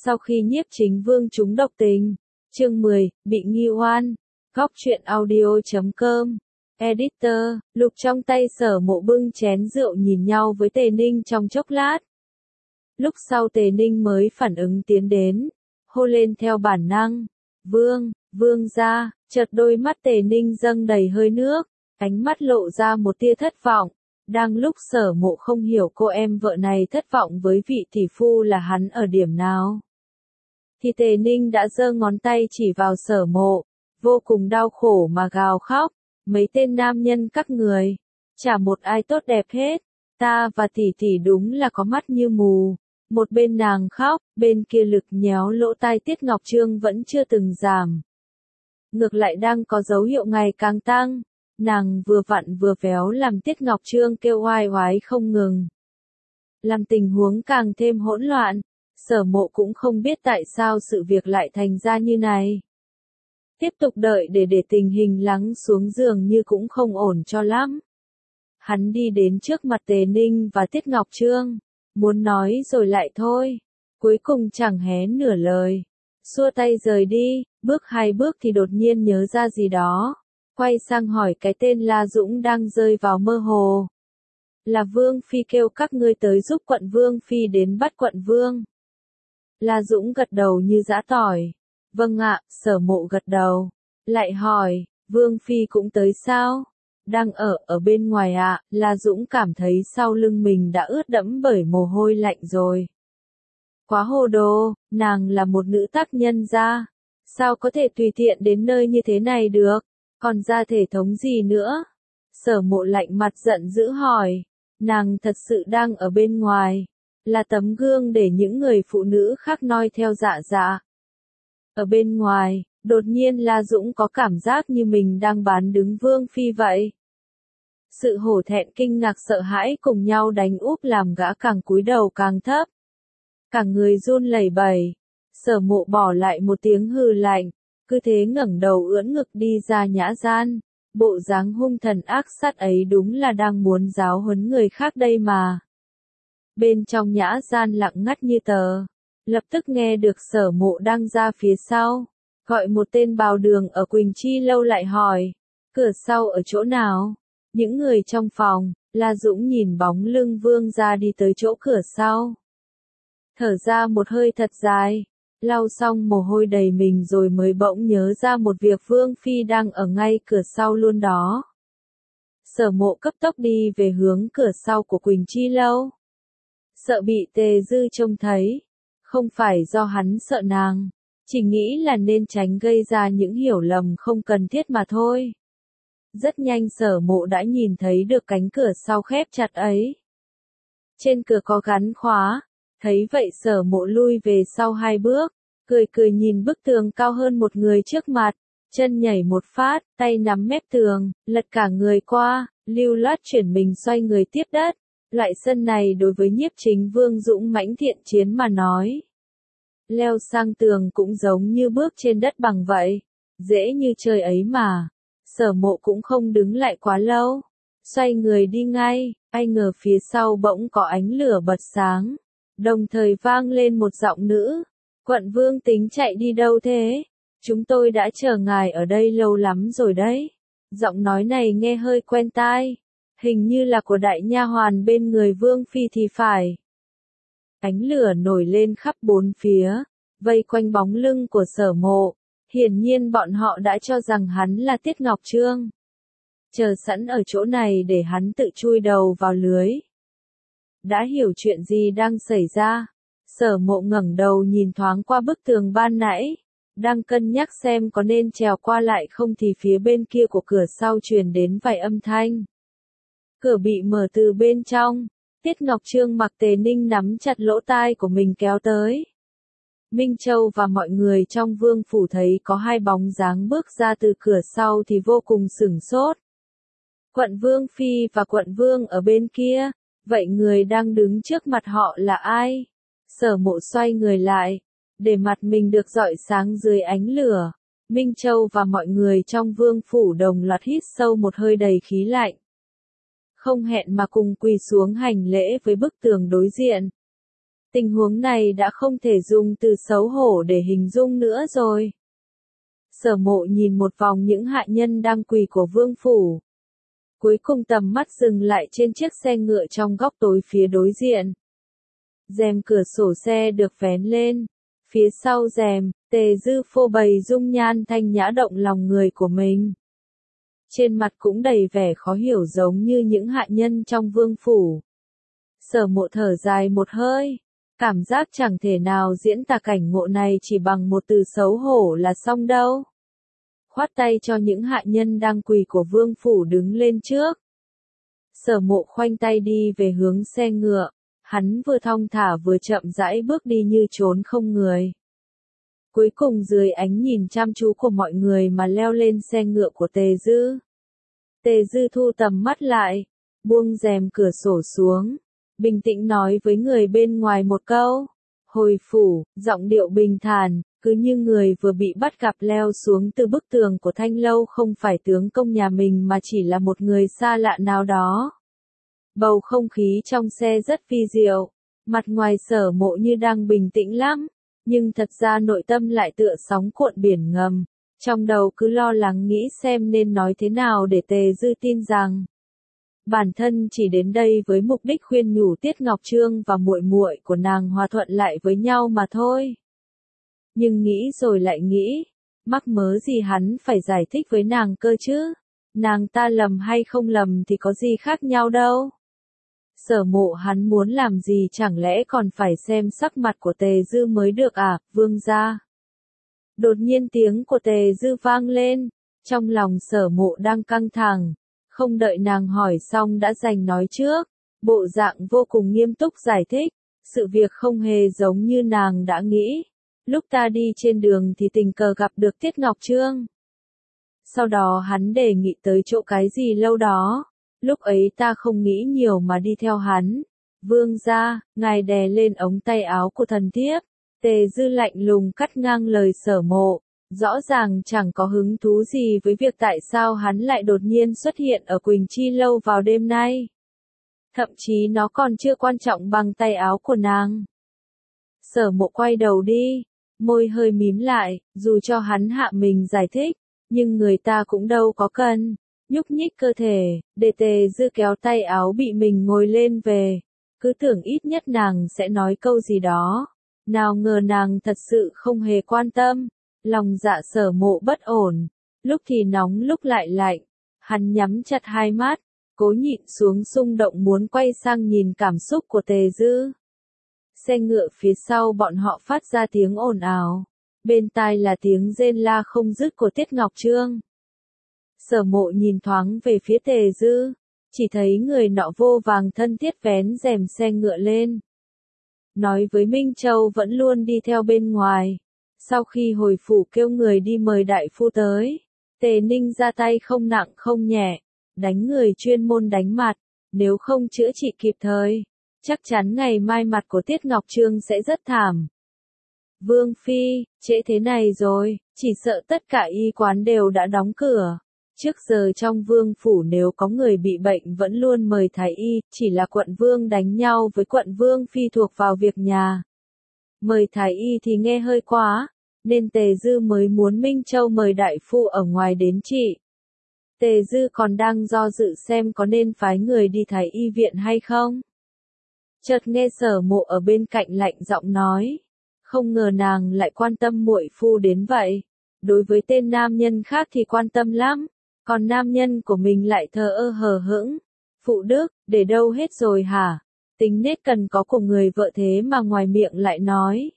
Sau khi Nhiếp Chính Vương trúng độc tình, chương 10, bị nghi oan, góc truyện audio.com, editor, Lục trong tay Sở Mộ bưng chén rượu nhìn nhau với Tề Ninh trong chốc lát. Lúc sau Tề Ninh mới phản ứng tiến đến, hô lên theo bản năng, vương gia, chợt đôi mắt Tề Ninh dâng đầy hơi nước, ánh mắt lộ ra một tia thất vọng. Đang lúc Sở Mộ không hiểu cô em vợ này thất vọng với vị tỷ phu là hắn ở điểm nào, thì Tề Ninh đã giơ ngón tay chỉ vào Sở Mộ, vô cùng đau khổ mà gào khóc, mấy tên nam nhân các người, chả một ai tốt đẹp hết, ta và tỷ tỷ đúng là có mắt như mù. Một bên nàng khóc, bên kia lực nhéo lỗ tai Tiết Ngọc Trương vẫn chưa từng giảm. Ngược lại đang có dấu hiệu ngày càng tăng, nàng vừa vặn vừa véo làm Tiết Ngọc Trương kêu oai oái không ngừng. Làm tình huống càng thêm hỗn loạn, Sở Mộ cũng không biết tại sao sự việc lại thành ra như này. Tiếp tục đợi để tình hình lắng xuống dường như cũng không ổn cho lắm. Hắn đi đến trước mặt Tề Ninh và Tiết Ngọc Trương, muốn nói rồi lại thôi, cuối cùng chẳng hé nửa lời, xua tay rời đi, bước hai bước thì đột nhiên nhớ ra gì đó, quay sang hỏi cái tên La Dũng đang rơi vào mơ hồ. Là Vương Phi kêu các ngươi tới giúp quận Vương Phi đến bắt quận Vương. La Dũng gật đầu như giã tỏi. Vâng ạ, Sở Mộ gật đầu. Lại hỏi, Vương Phi cũng tới sao? Đang ở bên ngoài ạ. La Dũng cảm thấy sau lưng mình đã ướt đẫm bởi mồ hôi lạnh rồi. Quá hồ đồ, nàng là một nữ tác nhân gia, sao có thể tùy tiện đến nơi như thế này được, còn ra thể thống gì nữa? Sở Mộ lạnh mặt giận dữ hỏi, nàng thật sự đang ở bên ngoài, là tấm gương để những người phụ nữ khác noi theo dạ dạ. Ở bên ngoài, đột nhiên La Dũng có cảm giác như mình đang bán đứng Vương Phi vậy. Sự hổ thẹn kinh ngạc sợ hãi cùng nhau đánh úp làm gã càng cúi đầu càng thấp. Cả người run lẩy bẩy. Sở Mộ bỏ lại một tiếng hừ lạnh, cứ thế ngẩng đầu ưỡn ngực đi ra nhã gian. Bộ dáng hung thần ác sát ấy đúng là đang muốn giáo huấn người khác đây mà. Bên trong nhã gian lặng ngắt như tờ. Lập tức nghe được Sở Mộ đang ra phía sau, gọi một tên bào đường ở Quỳnh Chi Lâu lại hỏi, cửa sau ở chỗ nào? Những người trong phòng, La Dũng nhìn bóng lưng Vương gia đi tới chỗ cửa sau. Thở ra một hơi thật dài, lau xong mồ hôi đầy mình rồi mới bỗng nhớ ra một việc Vương Phi đang ở ngay cửa sau luôn đó. Sở Mộ cấp tốc đi về hướng cửa sau của Quỳnh Chi Lâu. Sợ bị Tề Dư trông thấy. Không phải do hắn sợ nàng, chỉ nghĩ là nên tránh gây ra những hiểu lầm không cần thiết mà thôi. Rất nhanh Sở Mộ đã nhìn thấy được cánh cửa sau khép chặt ấy. Trên cửa có gắn khóa, thấy vậy Sở Mộ lui về sau hai bước, cười nhìn bức tường cao hơn một người trước mặt, chân nhảy một phát, tay nắm mép tường, lật cả người qua, lưu loát chuyển mình xoay người tiếp đất. Loại sân này đối với Nhiếp Chính Vương dũng mãnh thiện chiến mà nói, leo sang tường cũng giống như bước trên đất bằng vậy, dễ như chơi ấy mà. Sở Mộ cũng không đứng lại quá lâu, xoay người đi ngay, ai ngờ phía sau bỗng có ánh lửa bật sáng, đồng thời vang lên một giọng nữ, quận Vương tính chạy đi đâu thế? Chúng tôi đã chờ ngài ở đây lâu lắm rồi đấy. Giọng nói này nghe hơi quen tai. Hình như là của đại nha hoàn bên người Vương Phi thì phải. Ánh lửa nổi lên khắp bốn phía, vây quanh bóng lưng của Sở Mộ. Hiển nhiên bọn họ đã cho rằng hắn là Tiết Ngọc Trương. Chờ sẵn ở chỗ này để hắn tự chui đầu vào lưới. Đã hiểu chuyện gì đang xảy ra. Sở Mộ ngẩng đầu nhìn thoáng qua bức tường ban nãy. Đang cân nhắc xem có nên trèo qua lại không thì phía bên kia của cửa sau truyền đến vài âm thanh. Cửa bị mở từ bên trong, Tiết Ngọc Trương mặc Tề Ninh nắm chặt lỗ tai của mình kéo tới. Minh Châu và mọi người trong vương phủ thấy có hai bóng dáng bước ra từ cửa sau thì vô cùng sửng sốt. Quận Vương Phi và quận Vương ở bên kia, vậy người đang đứng trước mặt họ là ai? Sở Mộ xoay người lại, để mặt mình được rọi sáng dưới ánh lửa. Minh Châu và mọi người trong vương phủ đồng loạt hít sâu một hơi đầy khí lạnh. Không hẹn mà cùng quỳ xuống hành lễ với bức tường đối diện. Tình huống này đã không thể dùng từ xấu hổ để hình dung nữa rồi. Sở Mộ nhìn một vòng những hạ nhân đang quỳ của vương phủ. Cuối cùng tầm mắt dừng lại trên chiếc xe ngựa trong góc tối phía đối diện. Rèm cửa sổ xe được vén lên. Phía sau rèm, Tề Dư phô bày dung nhan thanh nhã động lòng người của mình. Trên mặt cũng đầy vẻ khó hiểu giống như những hạ nhân trong vương phủ. Sở Mộ thở dài một hơi. Cảm giác chẳng thể nào diễn tả cảnh ngộ này chỉ bằng một từ xấu hổ là xong đâu. Khoát tay cho những hạ nhân đang quỳ của vương phủ đứng lên trước. Sở Mộ khoanh tay đi về hướng xe ngựa. Hắn vừa thong thả vừa chậm rãi bước đi như trốn không người. Cuối cùng dưới ánh nhìn chăm chú của mọi người mà leo lên xe ngựa của Tề Dư. Tề Dư thu tầm mắt lại, buông rèm cửa sổ xuống, bình tĩnh nói với người bên ngoài một câu. Hồi phủ, giọng điệu bình thản, cứ như người vừa bị bắt gặp leo xuống từ bức tường của thanh lâu không phải tướng công nhà mình mà chỉ là một người xa lạ nào đó. Bầu không khí trong xe rất vi diệu, mặt ngoài Sở Mộ như đang bình tĩnh lắm, nhưng thật ra nội tâm lại tựa sóng cuộn biển ngầm, trong đầu cứ lo lắng nghĩ xem nên nói thế nào để Tề Dư tin rằng bản thân chỉ đến đây với mục đích khuyên nhủ Tiết Ngọc Trương và muội muội của nàng hòa thuận lại với nhau mà thôi. Nhưng nghĩ rồi lại nghĩ, mắc mớ gì hắn phải giải thích với nàng cơ chứ, nàng ta lầm hay không lầm thì có gì khác nhau đâu. Sở Mộ hắn muốn làm gì chẳng lẽ còn phải xem sắc mặt của Tề Dư mới được à, vương gia. Đột nhiên tiếng của Tề Dư vang lên, trong lòng Sở Mộ đang căng thẳng, không đợi nàng hỏi xong đã giành nói trước, bộ dạng vô cùng nghiêm túc giải thích, sự việc không hề giống như nàng đã nghĩ. Lúc ta đi trên đường thì tình cờ gặp được Tiết Ngọc Trương. Sau đó hắn đề nghị tới chỗ cái gì lâu đó. Lúc ấy ta không nghĩ nhiều mà đi theo hắn. Vương gia, ngài đè lên ống tay áo của thần thiếp. Tề Dư lạnh lùng cắt ngang lời Sở Mộ. Rõ ràng chẳng có hứng thú gì với việc tại sao hắn lại đột nhiên xuất hiện ở Quỳnh Chi lâu vào đêm nay. Thậm chí nó còn chưa quan trọng bằng tay áo của nàng. Sở Mộ quay đầu đi, môi hơi mím lại, dù cho hắn hạ mình giải thích, nhưng người ta cũng đâu có cần nhúc nhích cơ thể, để Tề Dư kéo tay áo bị mình ngồi lên về. Cứ tưởng ít nhất nàng sẽ nói câu gì đó. Nào ngờ nàng thật sự không hề quan tâm. Lòng dạ Sở Mộ bất ổn. Lúc thì nóng lúc lại lạnh. Hắn nhắm chặt hai mắt, cố nhịn xuống xung động muốn quay sang nhìn cảm xúc của Tề Dư. Xe ngựa phía sau bọn họ phát ra tiếng ồn ào. Bên tai là tiếng rên la không dứt của Tiết Ngọc Trương. Sở Mộ nhìn thoáng về phía Tề Dư, chỉ thấy người nọ vô vàng thân thiết vén rèm xe ngựa lên. Nói với Minh Châu vẫn luôn đi theo bên ngoài. Sau khi hồi phủ kêu người đi mời đại phu tới, Tề Ninh ra tay không nặng không nhẹ, đánh người chuyên môn đánh mặt, nếu không chữa trị kịp thời, chắc chắn ngày mai mặt của Tiết Ngọc Trương sẽ rất thảm. Vương Phi, trễ thế này rồi, chỉ sợ tất cả y quán đều đã đóng cửa. Trước giờ trong vương phủ nếu có người bị bệnh vẫn luôn mời thái y, chỉ là quận vương đánh nhau với quận vương phi thuộc vào việc nhà. Mời thái y thì nghe hơi quá, nên Tề Dư mới muốn Minh Châu mời đại phu ở ngoài đến trị. Tề Dư còn đang do dự xem có nên phái người đi thái y viện hay không. Chợt nghe Sở Mộ ở bên cạnh lạnh giọng nói, không ngờ nàng lại quan tâm muội phu đến vậy. Đối với tên nam nhân khác thì quan tâm lắm. Còn nam nhân của mình lại thờ ơ hờ hững. Phụ đức, để đâu hết rồi hả? Tính nết cần có của người vợ thế mà ngoài miệng lại nói.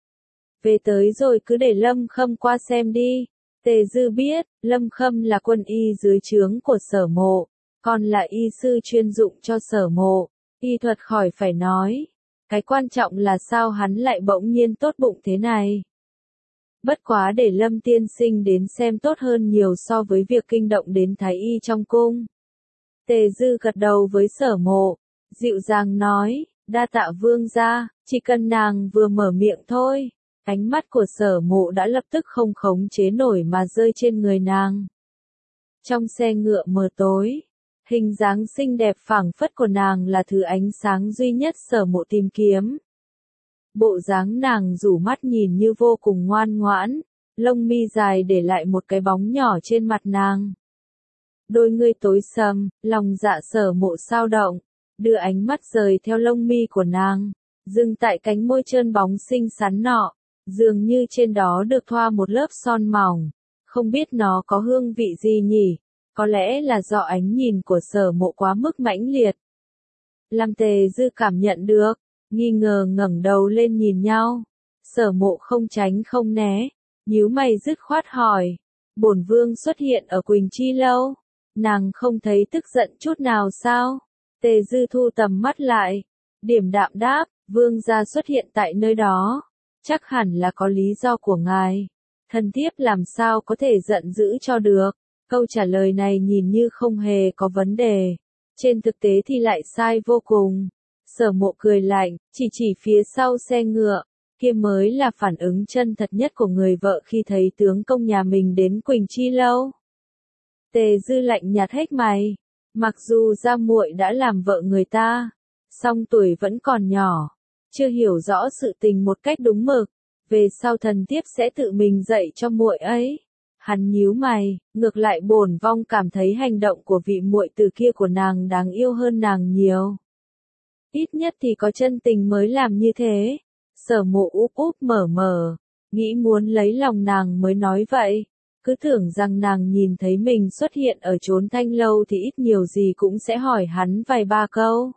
Về tới rồi cứ để Lâm Khâm qua xem đi. Tề Dư biết, Lâm Khâm là quân y dưới trướng của Sở Mộ, còn là y sư chuyên dụng cho Sở Mộ. Y thuật khỏi phải nói. Cái quan trọng là sao hắn lại bỗng nhiên tốt bụng thế này. Bất quá để Lâm tiên sinh đến xem tốt hơn nhiều so với việc kinh động đến thái y trong cung. Tề Dư gật đầu với Sở Mộ, dịu dàng nói, đa tạ vương gia, chỉ cần nàng vừa mở miệng thôi. Ánh mắt của Sở Mộ đã lập tức không khống chế nổi mà rơi trên người nàng. Trong xe ngựa mờ tối, hình dáng xinh đẹp phảng phất của nàng là thứ ánh sáng duy nhất Sở Mộ tìm kiếm. Bộ dáng nàng rủ mắt nhìn như vô cùng ngoan ngoãn, lông mi dài để lại một cái bóng nhỏ trên mặt nàng. Đôi ngươi tối sầm, lòng dạ Sở Mộ sao động, đưa ánh mắt rời theo lông mi của nàng, dừng tại cánh môi trơn bóng xinh xắn nọ, dường như trên đó được thoa một lớp son mỏng, không biết nó có hương vị gì nhỉ, có lẽ là do ánh nhìn của Sở Mộ quá mức mãnh liệt. Làm Tề Dư cảm nhận được, nghi ngờ ngẩng đầu lên nhìn nhau, Sở Mộ không tránh không né, nhíu mày dứt khoát hỏi, bổn vương xuất hiện ở Quỳnh Chi Lâu, nàng không thấy tức giận chút nào sao? Tề Dư thu tầm mắt lại, điềm đạm đáp, vương gia xuất hiện tại nơi đó, chắc hẳn là có lý do của ngài, thần thiếp làm sao có thể giận dữ cho được. Câu trả lời này nhìn như không hề có vấn đề, trên thực tế thì lại sai vô cùng. Sở Mộ cười lạnh, chỉ phía sau xe ngựa, kia mới là phản ứng chân thật nhất của người vợ khi thấy tướng công nhà mình đến Quỳnh Chi Lâu. Tề Dư lạnh nhạt hếch mày, mặc dù gia muội đã làm vợ người ta, song tuổi vẫn còn nhỏ, chưa hiểu rõ sự tình một cách đúng mực, về sau thần thiếp sẽ tự mình dạy cho muội ấy. Hắn nhíu mày, ngược lại bổn vong cảm thấy hành động của vị muội từ kia của nàng đáng yêu hơn nàng nhiều. Ít nhất thì có chân tình mới làm như thế. Sở Mộ úp úp mở mở, nghĩ muốn lấy lòng nàng mới nói vậy, cứ tưởng rằng nàng nhìn thấy mình xuất hiện ở chốn Thanh Lâu thì ít nhiều gì cũng sẽ hỏi hắn vài ba câu.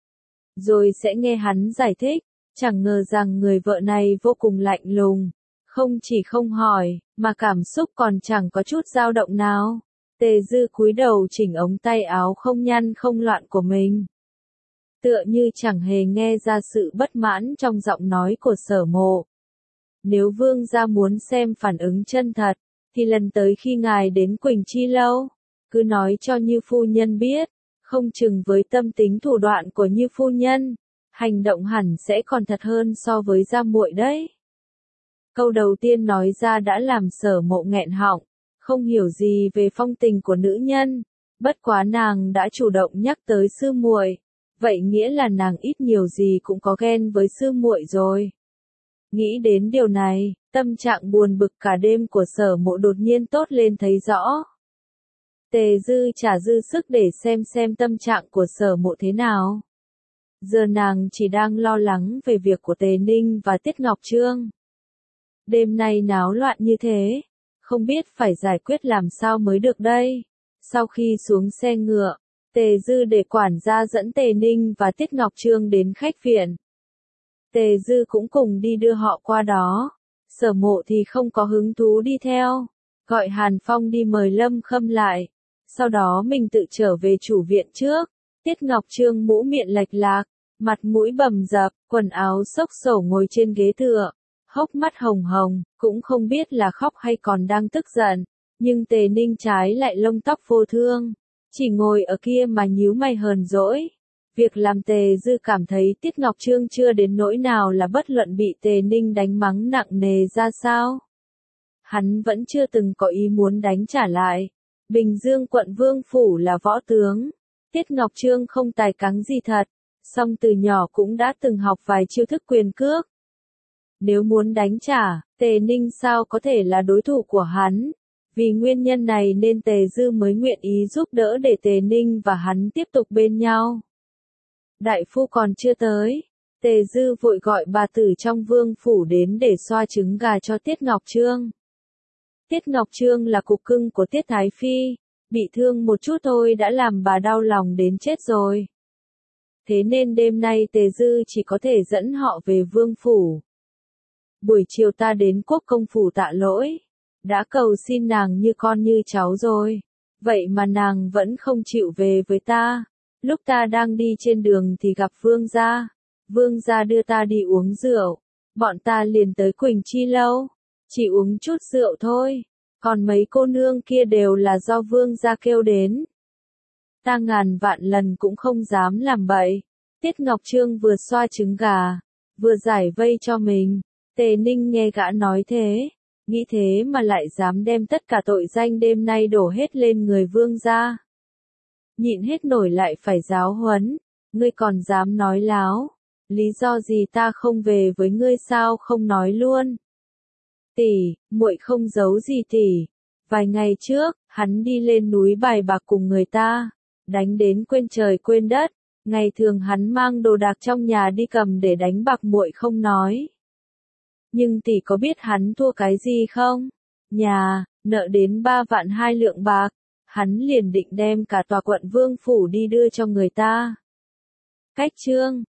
Rồi sẽ nghe hắn giải thích, chẳng ngờ rằng người vợ này vô cùng lạnh lùng. Không chỉ không hỏi, mà cảm xúc còn chẳng có chút dao động nào. Tề Dư cúi đầu chỉnh ống tay áo không nhăn không loạn của mình. Tựa như chẳng hề nghe ra sự bất mãn trong giọng nói của Sở Mộ. Nếu vương gia muốn xem phản ứng chân thật, thì lần tới khi ngài đến Quỳnh Chi Lâu, cứ nói cho Như phu nhân biết, không chừng với tâm tính thủ đoạn của Như phu nhân, hành động hẳn sẽ còn thật hơn so với gia muội đấy. Câu đầu tiên nói ra đã làm Sở Mộ nghẹn họng, không hiểu gì về phong tình của nữ nhân, bất quá nàng đã chủ động nhắc tới sư muội, vậy nghĩa là nàng ít nhiều gì cũng có ghen với sư muội rồi. Nghĩ đến điều này, tâm trạng buồn bực cả đêm của Sở Mộ đột nhiên tốt lên thấy rõ. Tề Dư chả dư sức để xem tâm trạng của Sở Mộ thế nào. Giờ nàng chỉ đang lo lắng về việc của Tề Ninh và Tiết Ngọc Trương. Đêm nay náo loạn như thế, không biết phải giải quyết làm sao mới được đây. Sau khi xuống xe ngựa, Tề Dư để quản gia dẫn Tề Ninh và Tiết Ngọc Trương đến khách viện. Tề Dư cũng cùng đi đưa họ qua đó. Sở Mộ thì không có hứng thú đi theo, gọi Hàn Phong đi mời Lâm Khâm lại. Sau đó mình tự trở về chủ viện trước. Tiết Ngọc Trương mũ miệng lệch lạc, mặt mũi bầm dập, quần áo xốc xổ ngồi trên ghế tựa, hốc mắt hồng hồng, cũng không biết là khóc hay còn đang tức giận. Nhưng Tề Ninh trái lại lông tóc vô thương, chỉ ngồi ở kia mà nhíu mày hờn dỗi. Việc làm Tề Dư cảm thấy Tiết Ngọc Trương chưa đến nỗi nào là bất luận bị Tề Ninh đánh mắng nặng nề ra sao. Hắn vẫn chưa từng có ý muốn đánh trả lại. Bình Dương quận Vương Phủ là võ tướng. Tiết Ngọc Trương không tài cáng gì thật, song từ nhỏ cũng đã từng học vài chiêu thức quyền cước. Nếu muốn đánh trả, Tề Ninh sao có thể là đối thủ của hắn. Vì nguyên nhân này nên Tề Dư mới nguyện ý giúp đỡ để Tề Ninh và hắn tiếp tục bên nhau. Đại phu còn chưa tới, Tề Dư vội gọi bà tử trong Vương Phủ đến để xoa trứng gà cho Tiết Ngọc Trương. Tiết Ngọc Trương là cục cưng của Tiết Thái Phi, bị thương một chút thôi đã làm bà đau lòng đến chết rồi. Thế nên đêm nay Tề Dư chỉ có thể dẫn họ về Vương Phủ. Buổi chiều ta đến Quốc Công Phủ tạ lỗi, đã cầu xin nàng như con như cháu rồi, vậy mà nàng vẫn không chịu về với ta. Lúc ta đang đi trên đường thì gặp Vương gia đưa ta đi uống rượu, bọn ta liền tới Quỳnh Chi Lâu, chỉ uống chút rượu thôi, còn mấy cô nương kia đều là do Vương gia kêu đến. Ta ngàn vạn lần cũng không dám làm bậy. Tiết Ngọc Trương vừa xoa trứng gà, vừa giải vây cho mình. Tề Ninh nghe gã nói thế, nghĩ thế mà lại dám đem tất cả tội danh đêm nay đổ hết lên người Vương gia. Nhịn hết nổi lại phải giáo huấn, ngươi còn dám nói láo, lý do gì ta không về với ngươi sao không nói luôn? Tỷ, muội không giấu gì tỷ. Vài ngày trước, hắn đi lên núi bài bạc cùng người ta, đánh đến quên trời quên đất. Ngày thường hắn mang đồ đạc trong nhà đi cầm để đánh bạc muội không nói. Nhưng tỷ có biết hắn thua cái gì không? Nhà, nợ đến 3 vạn 2 lượng bạc, hắn liền định đem cả tòa quận Vương Phủ đi đưa cho người ta. Cách chương